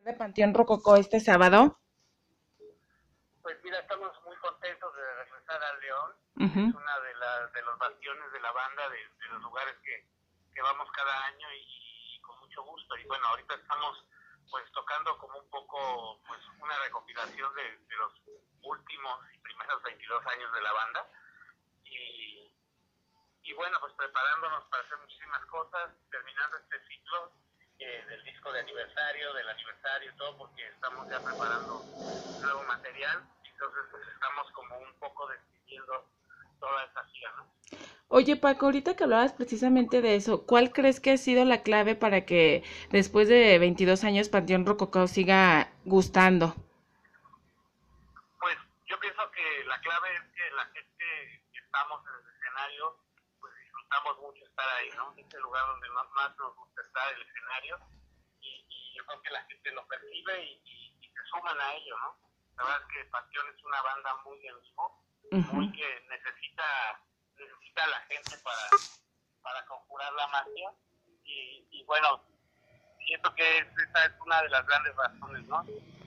de Panteón Rococó este sábado? Pues mira, estamos muy contentos de regresar a León. Uh-huh. Es una de los bastiones de la banda, de los lugares que vamos cada año y con mucho gusto. Y bueno, ahorita estamos pues tocando como un poco pues una recopilación de los últimos y primeros 22 años de la banda. Y bueno, pues preparándonos para hacer muchísimas cosas, terminando este ciclo del disco de aniversario, del aniversario y todo, porque estamos ya preparando nuevo material. Entonces pues estamos como un poco decidiendo toda esa gira, ¿no? Oye, Paco, ahorita que hablabas precisamente de eso, ¿cuál crees que ha sido la clave para que después de 22 años Panteón Rococó siga gustando? Pues yo pienso que la clave es que la gente que estamos en el escenario, pues disfrutamos mucho estar ahí, ¿no? Es el lugar donde más nos gusta estar, el escenario, y yo creo que la gente lo percibe y se suman a ello, ¿no? La verdad es que Panteón es una banda muy en vivo, muy que necesita a la gente para conjurar la magia, y bueno, siento que esa es una de las grandes razones, ¿no?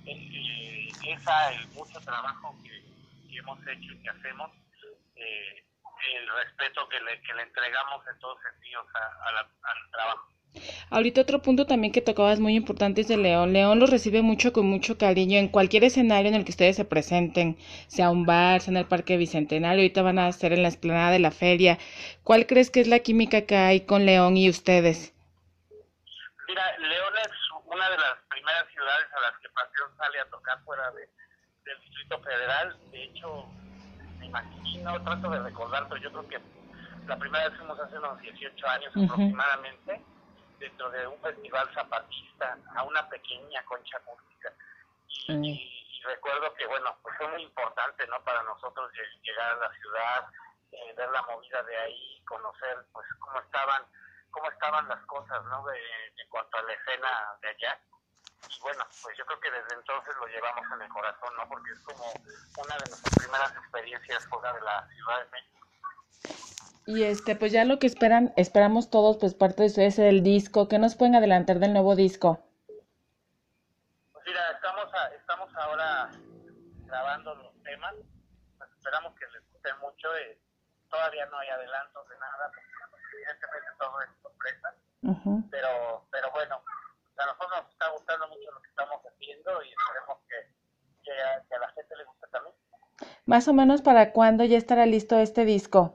El mucho trabajo que hemos hecho y que hacemos, el respeto que le entregamos en todos sentidos al trabajo. Ahorita otro punto también que tocabas muy importante es de León. León los recibe mucho con mucho cariño en cualquier escenario en el que ustedes se presenten, sea un bar, sea en el Parque Bicentenario, ahorita van a estar en la explanada de la feria. ¿Cuál crees que es la química que hay con León y ustedes? Mira, León es una de las primeras ciudades a las que Panteón sale a tocar fuera del Distrito Federal. De hecho, me imagino, trato de recordar, pero yo creo que la primera vez fuimos hace unos 18 años aproximadamente, dentro de un festival zapatista, a una pequeña concha acústica. Y recuerdo que, bueno, pues fue muy importante, ¿no? Para nosotros llegar a la ciudad, ver la movida de ahí, conocer, pues, cómo estaban las cosas, ¿no? En cuanto a la escena de allá. Y bueno, pues yo creo que desde entonces lo llevamos en el corazón, ¿no? Porque es como una de nuestras primeras experiencias fuera de la Ciudad de México. Y pues ya lo que esperamos todos, pues parte de eso es el disco. ¿Qué nos pueden adelantar del nuevo disco? Pues mira, estamos ahora grabando los temas, pues esperamos que les guste mucho. Todavía no hay adelantos de nada, porque evidentemente todo es sorpresa. Pero bueno, a nosotros nos está gustando mucho lo que estamos haciendo y esperemos que a la gente le guste también. Más o menos para cuándo ya estará listo este disco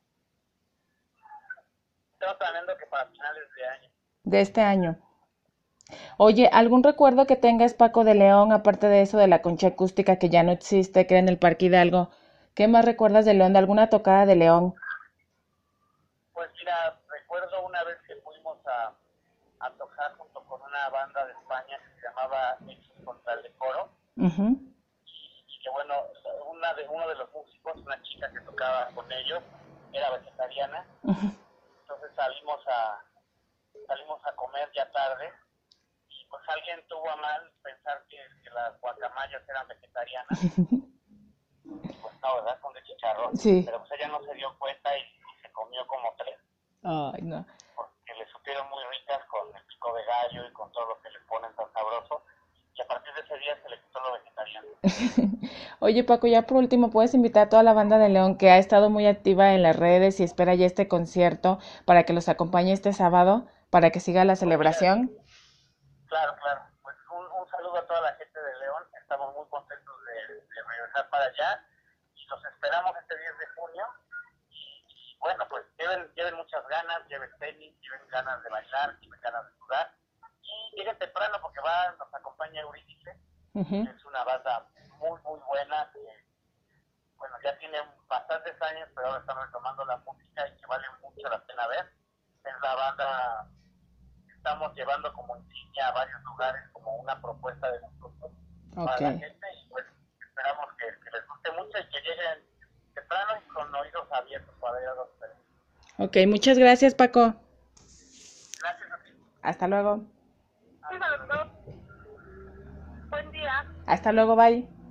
Estamos planeando que para finales de año. de este año. Oye, ¿algún recuerdo que tengas, Paco, de León, aparte de eso de la concha acústica que ya no existe, que era en el Parque Hidalgo? ¿Qué más recuerdas de León, de alguna tocada de León? Pues mira, recuerdo una vez que fuimos a tocar junto con una banda de España que se llamaba Hechos contra el Decoro. Y que bueno, uno de los músicos, una chica que tocaba con ellos, era vegetariana. Entonces salimos a comer ya tarde y pues alguien tuvo a mal pensar que las guacamayas eran vegetarianas. Pues no, ¿verdad? Son de chicharrón. Sí. Pero pues ella no se dio cuenta y se comió como 3. Ay, no. Porque le supieron muy ricas con el pico de gallo y con todo lo que le ponen tan sabroso. Y a partir de ese día se le quitó lo vegetariano. Oye, Paco, ya por último, ¿puedes invitar a toda la banda de León que ha estado muy activa en las redes y espera ya este concierto para que los acompañe este sábado, para que siga la celebración? Claro. Pues un saludo a toda la gente de León. Estamos muy contentos de regresar para allá. Y los esperamos este 10 de junio. Y bueno, pues lleven muchas ganas, lleven tenis, lleven ganas de bailar, lleven ganas de jugar. Y lleguen temprano porque nos acompaña Eurídice. Que es una banda muy buena, que bueno, ya tiene bastantes años, pero ahora están retomando la música y que vale mucho la pena ver. Es la banda que estamos llevando como insignia a varios lugares, como una propuesta de nosotros para la gente, y pues esperamos que les guste mucho y que lleguen temprano y con oídos abiertos para ir a los ustedes. Ok, muchas gracias, Paco. Gracias a ti. Hasta luego. Hasta luego. Buen día. Hasta luego, bye.